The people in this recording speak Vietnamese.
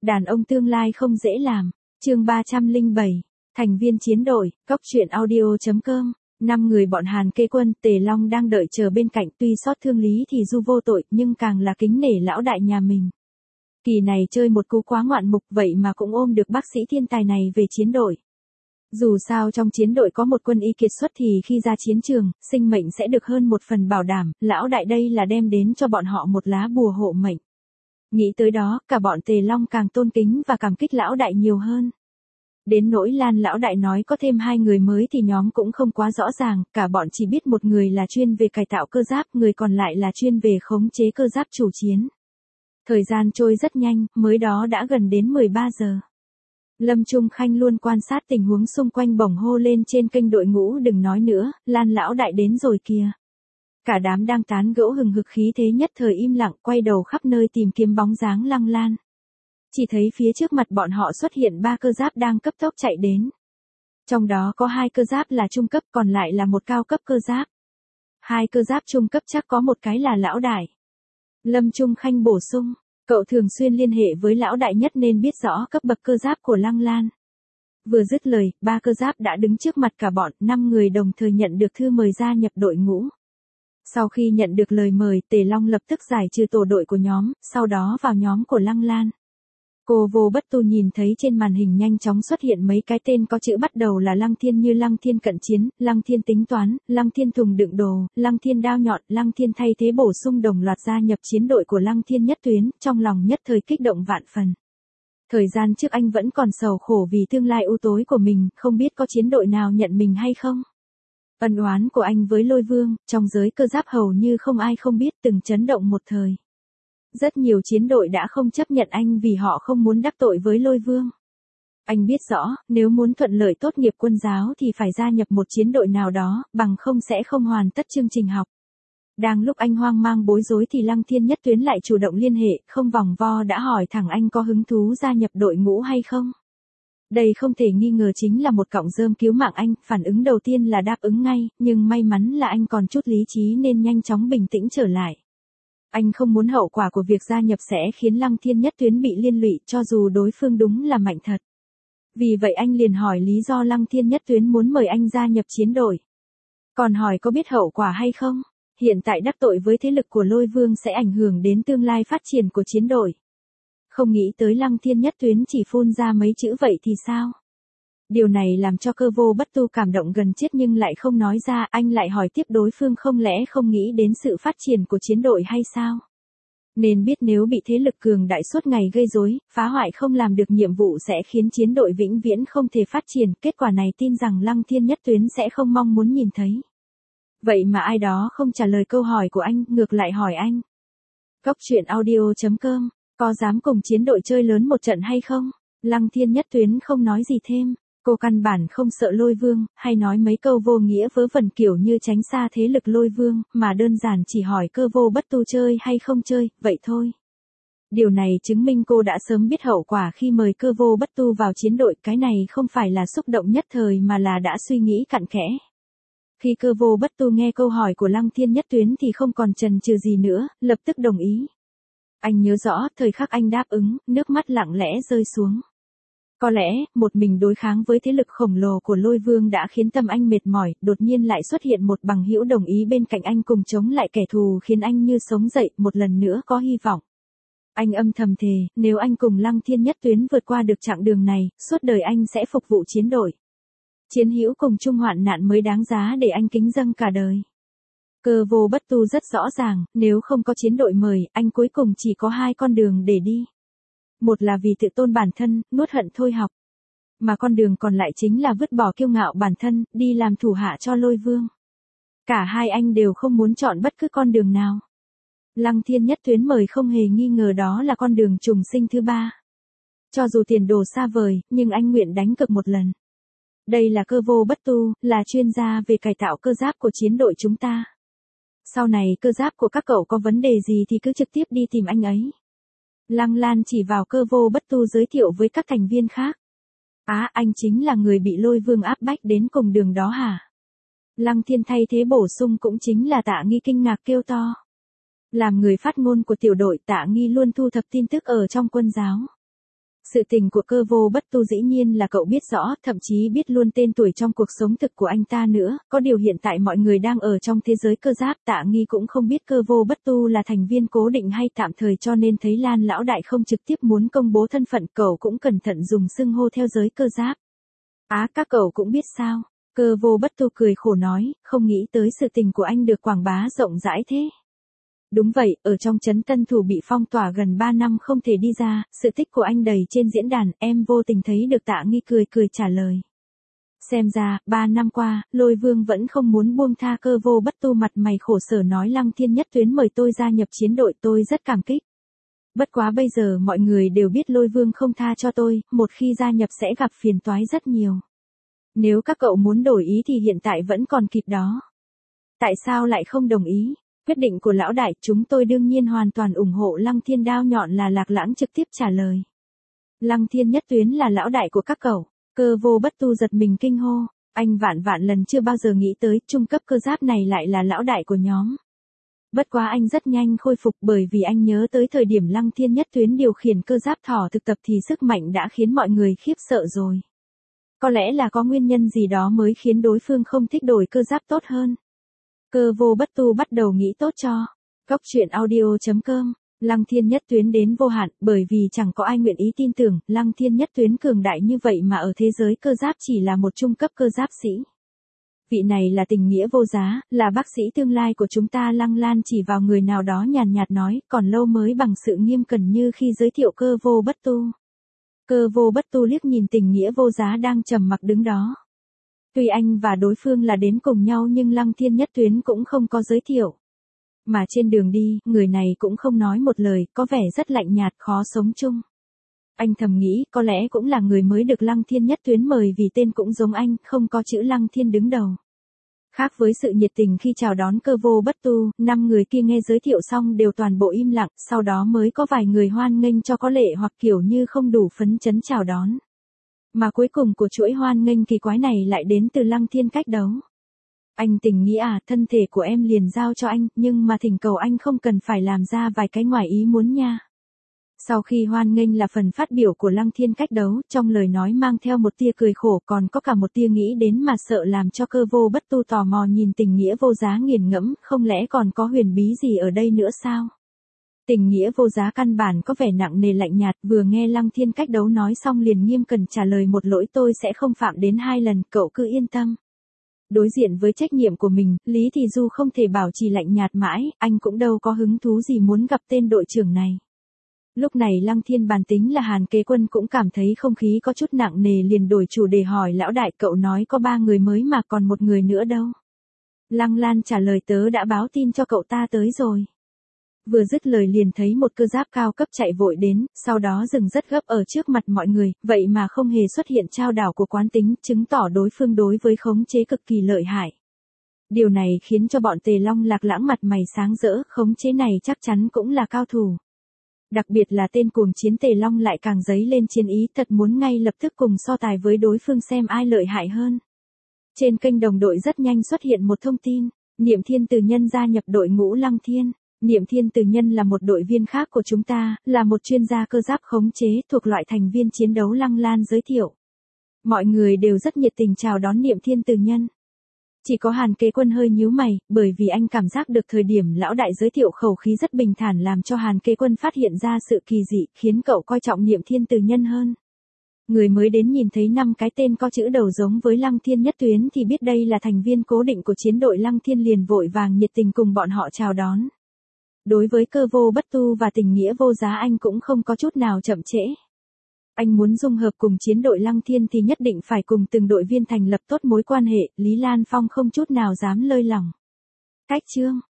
Đàn ông tương lai không dễ làm. Chương 307. Thành viên chiến đội, Cóc truyện audio.com. 5 người bọn Hàn Kê Quân, Tề Long đang đợi chờ bên cạnh, tuy xót thương Lý thì Du vô tội, nhưng càng là kính nể lão đại nhà mình. Kỳ này chơi một cú quá ngoạn mục, vậy mà cũng ôm được bác sĩ thiên tài này về chiến đội. Dù sao trong chiến đội có một quân y kiệt xuất thì khi ra chiến trường, sinh mệnh sẽ được hơn một phần bảo đảm, lão đại đây là đem đến cho bọn họ một lá bùa hộ mệnh. Nghĩ tới đó, cả bọn Tề Long càng tôn kính và cảm kích lão đại nhiều hơn. Đến nỗi Lan lão đại nói có thêm 2 người mới thì nhóm cũng không quá rõ ràng, cả bọn chỉ biết một người là chuyên về cải tạo cơ giáp, người còn lại là chuyên về khống chế cơ giáp chủ chiến. Thời gian trôi rất nhanh, mới đó đã gần đến 13 giờ. Lâm Trung Khanh luôn quan sát tình huống xung quanh, bỗng hô lên trên kênh đội ngũ, đừng nói nữa, Lan lão đại đến rồi kìa. Cả đám đang tán gẫu hừng hực khí thế nhất thời im lặng, quay đầu khắp nơi tìm kiếm bóng dáng Lăng Lan. Chỉ thấy phía trước mặt bọn họ xuất hiện 3 cơ giáp đang cấp tốc chạy đến. Trong đó có 2 cơ giáp là trung cấp, còn lại là một cao cấp cơ giáp. 2 cơ giáp trung cấp chắc có một cái là lão đại. Lâm Trung Khanh bổ sung, cậu thường xuyên liên hệ với lão đại nhất nên biết rõ cấp bậc cơ giáp của Lăng Lan. Vừa dứt lời, 3 cơ giáp đã đứng trước mặt cả bọn, 5 người đồng thời nhận được thư mời gia nhập đội ngũ. Sau khi nhận được lời mời, Tề Long lập tức giải trừ tổ đội của nhóm, sau đó vào nhóm của Lăng Lan. Cô Vô Bất Tu nhìn thấy trên màn hình nhanh chóng xuất hiện mấy cái tên có chữ bắt đầu là Lăng Thiên, như Lăng Thiên cận chiến, Lăng Thiên tính toán, Lăng Thiên thùng đựng đồ, Lăng Thiên đao nhọn, Lăng Thiên thay thế bổ sung đồng loạt gia nhập chiến đội của Lăng Thiên nhất tuyến, trong lòng nhất thời kích động vạn phần. Thời gian trước anh vẫn còn sầu khổ vì tương lai u tối của mình, không biết có chiến đội nào nhận mình hay không. Ân oán của anh với Lôi Vương, trong giới cơ giáp hầu như không ai không biết, từng chấn động một thời. Rất nhiều chiến đội đã không chấp nhận anh vì họ không muốn đắc tội với Lôi Vương. Anh biết rõ, nếu muốn thuận lợi tốt nghiệp quân giáo thì phải gia nhập một chiến đội nào đó, bằng không sẽ không hoàn tất chương trình học. Đang lúc anh hoang mang bối rối thì Lăng Thiên nhất tuyến lại chủ động liên hệ, không vòng vo đã hỏi thẳng anh có hứng thú gia nhập đội ngũ hay không. Đây không thể nghi ngờ chính là một cọng rơm cứu mạng anh, phản ứng đầu tiên là đáp ứng ngay, nhưng may mắn là anh còn chút lý trí nên nhanh chóng bình tĩnh trở lại. Anh không muốn hậu quả của việc gia nhập sẽ khiến Lăng Thiên nhất tuyến bị liên lụy, cho dù đối phương đúng là mạnh thật. Vì vậy anh liền hỏi lý do Lăng Thiên nhất tuyến muốn mời anh gia nhập chiến đội. Còn hỏi có biết hậu quả hay không? Hiện tại đắc tội với thế lực của Lôi Vương sẽ ảnh hưởng đến tương lai phát triển của chiến đội. Không nghĩ tới Lăng Thiên nhất tuyến chỉ phun ra mấy chữ vậy thì sao? Điều này làm cho Cơ Vô Bất Tu cảm động gần chết nhưng lại không nói ra, anh lại hỏi tiếp đối phương không lẽ không nghĩ đến sự phát triển của chiến đội hay sao? Nên biết nếu bị thế lực cường đại suốt ngày gây rối, phá hoại không làm được nhiệm vụ sẽ khiến chiến đội vĩnh viễn không thể phát triển, kết quả này tin rằng Lăng Thiên nhất tuyến sẽ không mong muốn nhìn thấy. Vậy mà ai đó không trả lời câu hỏi của anh, ngược lại hỏi anh. Cóc truyện audio.com, có dám cùng chiến đội chơi lớn một trận hay không? Lăng Thiên nhất tuyến không nói gì thêm. Cô căn bản không sợ Lôi Vương, hay nói mấy câu vô nghĩa vớ vẩn kiểu như tránh xa thế lực Lôi Vương, mà đơn giản chỉ hỏi Cơ Vô Bất Tu chơi hay không chơi, vậy thôi. Điều này chứng minh cô đã sớm biết hậu quả khi mời Cơ Vô Bất Tu vào chiến đội, cái này không phải là xúc động nhất thời mà là đã suy nghĩ cặn kẽ. Khi Cơ Vô Bất Tu nghe câu hỏi của Lăng Thiên nhất tuyến thì không còn chần chừ gì nữa, lập tức đồng ý. Anh nhớ rõ, thời khắc anh đáp ứng, nước mắt lặng lẽ rơi xuống. Có lẽ, một mình đối kháng với thế lực khổng lồ của Lôi Vương đã khiến tâm anh mệt mỏi, đột nhiên lại xuất hiện một bằng hữu đồng ý bên cạnh anh cùng chống lại kẻ thù khiến anh như sống dậy, một lần nữa có hy vọng. Anh âm thầm thề, nếu anh cùng Lăng Thiên nhất tuyến vượt qua được chặng đường này, suốt đời anh sẽ phục vụ chiến đội. Chiến hữu cùng chung hoạn nạn mới đáng giá để anh kính dâng cả đời. Cơ Vô Bất Tu rất rõ ràng, nếu không có chiến đội mời, anh cuối cùng chỉ có 2 con đường để đi. Một là vì tự tôn bản thân, nuốt hận thôi học. Mà con đường còn lại chính là vứt bỏ kiêu ngạo bản thân, đi làm thủ hạ cho Lôi Vương. Cả hai anh đều không muốn chọn bất cứ con đường nào. Lăng Thiên nhất tuyến mời không hề nghi ngờ đó là con đường trùng sinh thứ 3. Cho dù tiền đồ xa vời, nhưng anh nguyện đánh cược một lần. Đây là Cơ Vô Bất Tu, là chuyên gia về cải tạo cơ giáp của chiến đội chúng ta. Sau này cơ giáp của các cậu có vấn đề gì thì cứ trực tiếp đi tìm anh ấy. Lăng Lan chỉ vào Cơ Vô Bất Tu giới thiệu với các thành viên khác. Anh chính là người bị Lôi Vương áp bách đến cùng đường đó hả? Lăng Thiên thay thế bổ sung cũng chính là Tạ Nghi kinh ngạc kêu to. Làm người phát ngôn của tiểu đội, Tạ Nghi luôn thu thập tin tức ở trong quân giáo. Sự tình của Cơ Vô Bất Tu dĩ nhiên là cậu biết rõ, thậm chí biết luôn tên tuổi trong cuộc sống thực của anh ta nữa, có điều hiện tại mọi người đang ở trong thế giới cơ giáp, Tạ Nghi cũng không biết Cơ Vô Bất Tu là thành viên cố định hay tạm thời, cho nên thấy Lan lão đại không trực tiếp muốn công bố thân phận, cậu cũng cẩn thận dùng xưng hô theo giới cơ giáp. Các cậu cũng biết sao? Cơ Vô Bất Tu cười khổ nói, không nghĩ tới sự tình của anh được quảng bá rộng rãi thế. Đúng vậy, ở trong trấn Tân Thủ bị phong tỏa gần 3 năm không thể đi ra, sự tích của anh đầy trên diễn đàn, em vô tình thấy được. Tạ Nghi cười cười trả lời. Xem ra, 3 năm qua, Lôi Vương vẫn không muốn buông tha. Cơ Vô Bất Tu mặt mày khổ sở nói, Lăng Thiên Nhất Tuyến mời tôi gia nhập chiến đội, tôi rất cảm kích. Bất quá bây giờ mọi người đều biết Lôi Vương không tha cho tôi, một khi gia nhập sẽ gặp phiền toái rất nhiều. Nếu các cậu muốn đổi ý thì hiện tại vẫn còn kịp đó. Tại sao lại không đồng ý? Quyết định của lão đại, chúng tôi đương nhiên hoàn toàn ủng hộ. Lăng Thiên đao nhọn là Lạc Lãng trực tiếp trả lời. Lăng Thiên Nhất Tuyến là lão đại của các cậu. Cơ Vô Bất Tu giật mình kinh hô. Anh vạn lần chưa bao giờ nghĩ tới trung cấp cơ giáp này lại là lão đại của nhóm. Bất quá anh rất nhanh khôi phục, bởi vì anh nhớ tới thời điểm Lăng Thiên Nhất Tuyến điều khiển cơ giáp thỏ thực tập thì sức mạnh đã khiến mọi người khiếp sợ rồi. Có lẽ là có nguyên nhân gì đó mới khiến đối phương không thích đổi cơ giáp tốt hơn. Cơ Vô Bất Tu bắt đầu nghĩ tốt cho. Góc truyện audio.com. Lăng Thiên Nhất Tuyến đến vô hạn, bởi vì chẳng có ai nguyện ý tin tưởng Lăng Thiên Nhất Tuyến cường đại như vậy mà ở thế giới cơ giáp chỉ là một trung cấp cơ giáp sĩ. Vị này là tình nghĩa vô giá, là bác sĩ tương lai của chúng ta. Lăng Lan chỉ vào người nào đó nhàn nhạt nói, còn lâu mới bằng sự nghiêm cẩn như khi giới thiệu Cơ Vô Bất Tu. Cơ Vô Bất Tu liếc nhìn tình nghĩa vô giá đang trầm mặc đứng đó. Tuy anh và đối phương là đến cùng nhau nhưng Lăng Thiên Nhất Tuyến cũng không có giới thiệu. Mà trên đường đi, người này cũng không nói một lời, có vẻ rất lạnh nhạt, khó sống chung. Anh thầm nghĩ, có lẽ cũng là người mới được Lăng Thiên Nhất Tuyến mời vì tên cũng giống anh, không có chữ Lăng Thiên đứng đầu. Khác với sự nhiệt tình khi chào đón Cơ Vô Bất Tu, 5 người kia nghe giới thiệu xong đều toàn bộ im lặng, sau đó mới có vài người hoan nghênh cho có lệ hoặc kiểu như không đủ phấn chấn chào đón. Mà cuối cùng của chuỗi hoan nghênh kỳ quái này lại đến từ Lăng Thiên Cách Đấu. Anh tình nghĩ thân thể của em liền giao cho anh, nhưng mà thỉnh cầu anh không cần phải làm ra vài cái ngoài ý muốn nha. Sau khi hoan nghênh là phần phát biểu của Lăng Thiên Cách Đấu, trong lời nói mang theo một tia cười khổ, còn có cả một tia nghĩ đến mà sợ, làm cho Cơ Vô Bất Tu tò mò nhìn tình nghĩa vô giá nghiền ngẫm, không lẽ còn có huyền bí gì ở đây nữa sao? Tình nghĩa vô giá căn bản có vẻ nặng nề lạnh nhạt, vừa nghe Lăng Thiên Cách Đấu nói xong liền nghiêm cẩn trả lời, một lỗi tôi sẽ không phạm đến 2 lần, cậu cứ yên tâm. Đối diện với trách nhiệm của mình, Lý Thì Du không thể bảo trì lạnh nhạt mãi, anh cũng đâu có hứng thú gì muốn gặp tên đội trưởng này. Lúc này Lăng Thiên bàn tính là Hàn Kế Quân cũng cảm thấy không khí có chút nặng nề, liền đổi chủ đề hỏi, lão đại, cậu nói có 3 người mới mà còn một người nữa đâu? Lăng Lan trả lời, tớ đã báo tin cho cậu ta tới rồi. Vừa dứt lời liền thấy một cơ giáp cao cấp chạy vội đến, sau đó dừng rất gấp ở trước mặt mọi người, vậy mà không hề xuất hiện trao đảo của quán tính, chứng tỏ đối phương đối với khống chế cực kỳ lợi hại. Điều này khiến cho bọn Tề Long Lạc Lãng mặt mày sáng rỡ, khống chế này chắc chắn cũng là cao thủ. Đặc biệt là tên cuồng chiến Tề Long lại càng dấy lên chiến ý, thật muốn ngay lập tức cùng so tài với đối phương xem ai lợi hại hơn. Trên kênh đồng đội rất nhanh xuất hiện một thông tin, Niệm Thiên Từ Nhân gia nhập đội ngũ Lăng Thiên. Niệm Thiên Từ Nhân là một đội viên khác của chúng ta, là một chuyên gia cơ giáp khống chế thuộc loại thành viên chiến đấu. Lăng Lan giới thiệu. Mọi người đều rất nhiệt tình chào đón Niệm Thiên Từ Nhân. Chỉ có Hàn Kế Quân hơi nhíu mày, bởi vì anh cảm giác được thời điểm lão đại giới thiệu khẩu khí rất bình thản làm cho Hàn Kế Quân phát hiện ra sự kỳ dị, khiến cậu coi trọng Niệm Thiên Từ Nhân hơn. Người mới đến nhìn thấy 5 cái tên có chữ đầu giống với Lăng Thiên Nhất Tuyến thì biết đây là thành viên cố định của chiến đội Lăng Thiên, liền vội vàng nhiệt tình cùng bọn họ chào đón. Đối với Cơ Vô Bất Tu và tình nghĩa vô giá anh cũng không có chút nào chậm trễ. Anh muốn dung hợp cùng chiến đội Lăng Thiên thì nhất định phải cùng từng đội viên thành lập tốt mối quan hệ, Lý Lan Phong không chút nào dám lơi lỏng. Cách chương